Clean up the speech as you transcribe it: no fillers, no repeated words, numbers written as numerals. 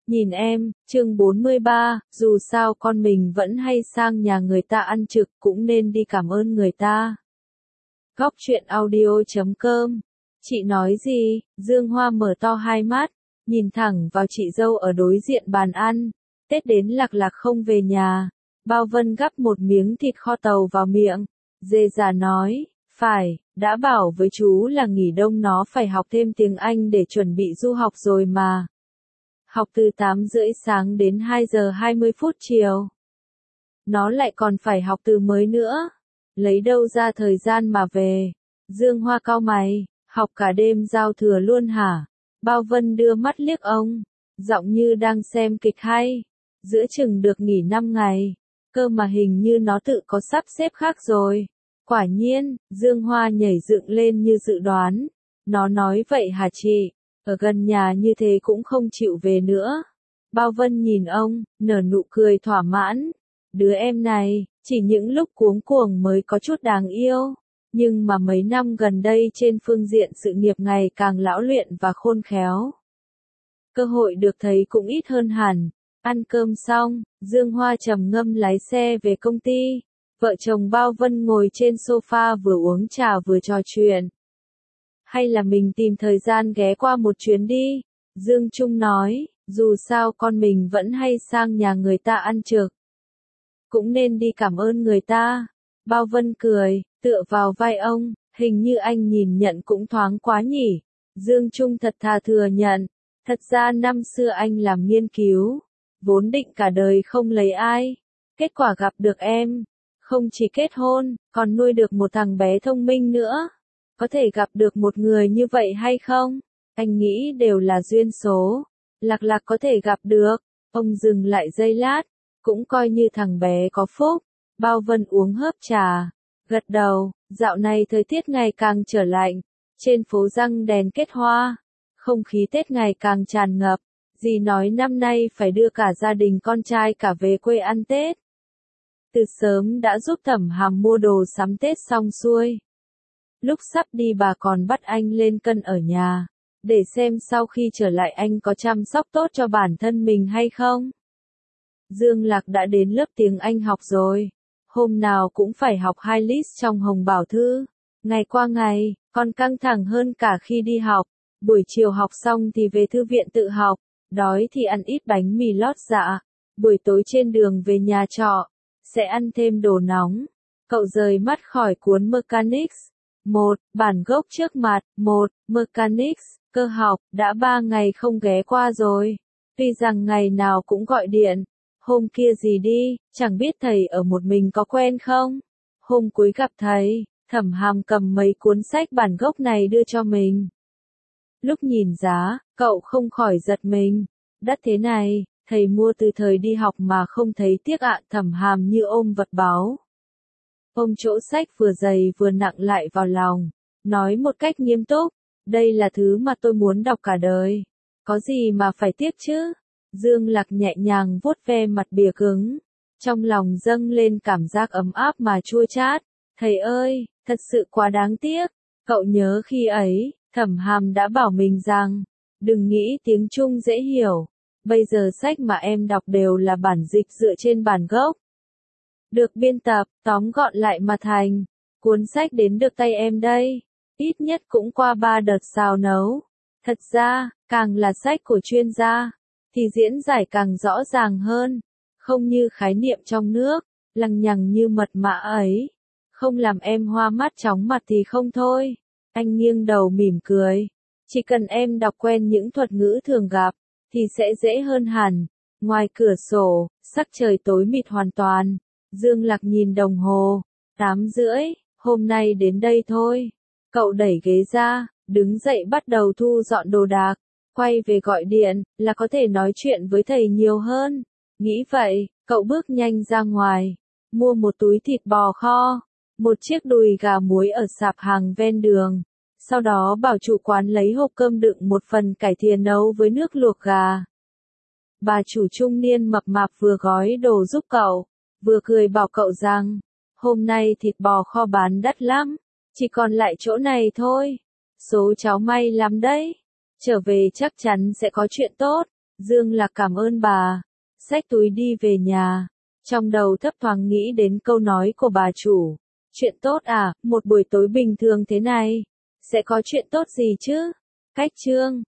Nhìn em, chương 43, dù sao con mình vẫn hay sang nhà người ta ăn trực cũng nên đi cảm ơn người ta. Góc truyện audio.com. Chị nói gì? Dương Hoa mở to hai mắt, nhìn thẳng vào chị dâu ở đối diện bàn ăn. Tết đến Lạc Lạc không về nhà. Bao Vân gắp một miếng thịt kho tàu vào miệng. Dê già nói, phải, đã bảo với chú là nghỉ đông nó phải học thêm tiếng Anh để chuẩn bị du học rồi mà. Học từ 8 rưỡi sáng đến 2 giờ 20 phút chiều. Nó lại còn phải học từ mới nữa. Lấy đâu ra thời gian mà về? Dương Hoa cau mày, học cả đêm giao thừa luôn hả? Bao Vân đưa mắt liếc ông, giọng như đang xem kịch hay. Giữa chừng được nghỉ 5 ngày, cơ mà hình như nó tự có sắp xếp khác rồi. Quả nhiên, Dương Hoa nhảy dựng lên như dự đoán. Nó nói vậy hả chị? Ở gần nhà như thế cũng không chịu về nữa. Bao Vân nhìn ông, nở nụ cười thỏa mãn. Đứa em này, chỉ những lúc cuống cuồng mới có chút đáng yêu. Nhưng mà mấy năm gần đây trên phương diện sự nghiệp ngày càng lão luyện và khôn khéo. Cơ hội được thấy cũng ít hơn hẳn. Ăn cơm xong, Dương Hoa trầm ngâm lái xe về công ty. Vợ chồng Bao Vân ngồi trên sofa vừa uống trà vừa trò chuyện. Hay là mình tìm thời gian ghé qua một chuyến đi? Dương Trung nói, dù sao con mình vẫn hay sang nhà người ta ăn trực. Cũng nên đi cảm ơn người ta. Bao Vân cười, tựa vào vai ông, hình như anh nhìn nhận cũng thoáng quá nhỉ. Dương Trung thật thà thừa nhận, thật ra năm xưa anh làm nghiên cứu, vốn định cả đời không lấy ai. Kết quả gặp được em, không chỉ kết hôn, còn nuôi được một thằng bé thông minh nữa. Có thể gặp được một người như vậy hay không? Anh nghĩ đều là duyên số. Lạc Lạc có thể gặp được. Ông dừng lại giây lát, cũng coi như thằng bé có phúc. Bao Vân uống hớp trà, gật đầu. Dạo này thời tiết ngày càng trở lạnh, trên phố răng đèn kết hoa, không khí Tết ngày càng tràn ngập. Dì nói năm nay phải đưa cả gia đình con trai cả về quê ăn Tết. Từ sớm đã giúp Thẩm Hàm mua đồ sắm Tết xong xuôi. Lúc sắp đi bà còn bắt anh lên cân ở nhà, để xem sau khi trở lại anh có chăm sóc tốt cho bản thân mình hay không. Dương Lạc đã đến lớp tiếng Anh học rồi. Hôm nào cũng phải học 2 list trong Hồng Bảo Thư. Ngày qua ngày, còn căng thẳng hơn cả khi đi học. Buổi chiều học xong thì về thư viện tự học. Đói thì ăn ít bánh mì lót dạ. Buổi tối trên đường về nhà trọ, sẽ ăn thêm đồ nóng. Cậu rời mắt khỏi cuốn Mechanics. Bản gốc trước mặt. Mechanics, cơ học, đã 3 ngày không ghé qua rồi. Tuy rằng ngày nào cũng gọi điện. Hôm kia gì đi, chẳng biết thầy ở một mình có quen không? Hôm cuối gặp thầy, Thẩm Hàm cầm mấy cuốn sách bản gốc này đưa cho mình. Lúc nhìn giá, cậu không khỏi giật mình. Đắt thế này, thầy mua từ thời đi học mà không thấy tiếc ạ. Thẩm Hàm như ôm vật báu. Ôm chỗ sách vừa dày vừa nặng lại vào lòng, nói một cách nghiêm túc, đây là thứ mà tôi muốn đọc cả đời. Có gì mà phải tiếc chứ? Dương Lạc nhẹ nhàng vuốt ve mặt bìa cứng, trong lòng dâng lên cảm giác ấm áp mà chua chát. Thầy ơi, thật sự quá đáng tiếc. Cậu nhớ khi ấy, Thẩm Hàm đã bảo mình rằng, đừng nghĩ tiếng Trung dễ hiểu. Bây giờ sách mà em đọc đều là bản dịch dựa trên bản gốc. Được biên tập, tóm gọn lại mà thành. Cuốn sách đến được tay em đây. Ít nhất cũng qua 3 đợt xào nấu. Thật ra, càng là sách của chuyên gia, thì diễn giải càng rõ ràng hơn. Không như khái niệm trong nước, lằng nhằng như mật mã ấy. Không làm em hoa mắt chóng mặt thì không thôi. Anh nghiêng đầu mỉm cười. Chỉ cần em đọc quen những thuật ngữ thường gặp, thì sẽ dễ hơn hẳn. Ngoài cửa sổ, sắc trời tối mịt hoàn toàn. Dương Lạc nhìn đồng hồ, 8 rưỡi, hôm nay đến đây thôi. Cậu đẩy ghế ra, đứng dậy bắt đầu thu dọn đồ đạc, quay về gọi điện, là có thể nói chuyện với thầy nhiều hơn. Nghĩ vậy, cậu bước nhanh ra ngoài, mua một túi thịt bò kho, một chiếc đùi gà muối ở sạp hàng ven đường. Sau đó bảo chủ quán lấy hộp cơm đựng một phần cải thìa nấu với nước luộc gà. Bà chủ trung niên mập mạp vừa gói đồ giúp cậu, vừa cười bảo cậu rằng, hôm nay thịt bò kho bán đắt lắm, chỉ còn lại chỗ này thôi. Số cháu may lắm đấy, trở về chắc chắn sẽ có chuyện tốt. Dương Lạc cảm ơn bà. Xách túi đi về nhà. Trong đầu thấp thoáng nghĩ đến câu nói của bà chủ. Chuyện tốt à, một buổi tối bình thường thế này. Sẽ có chuyện tốt gì chứ? Cách chương.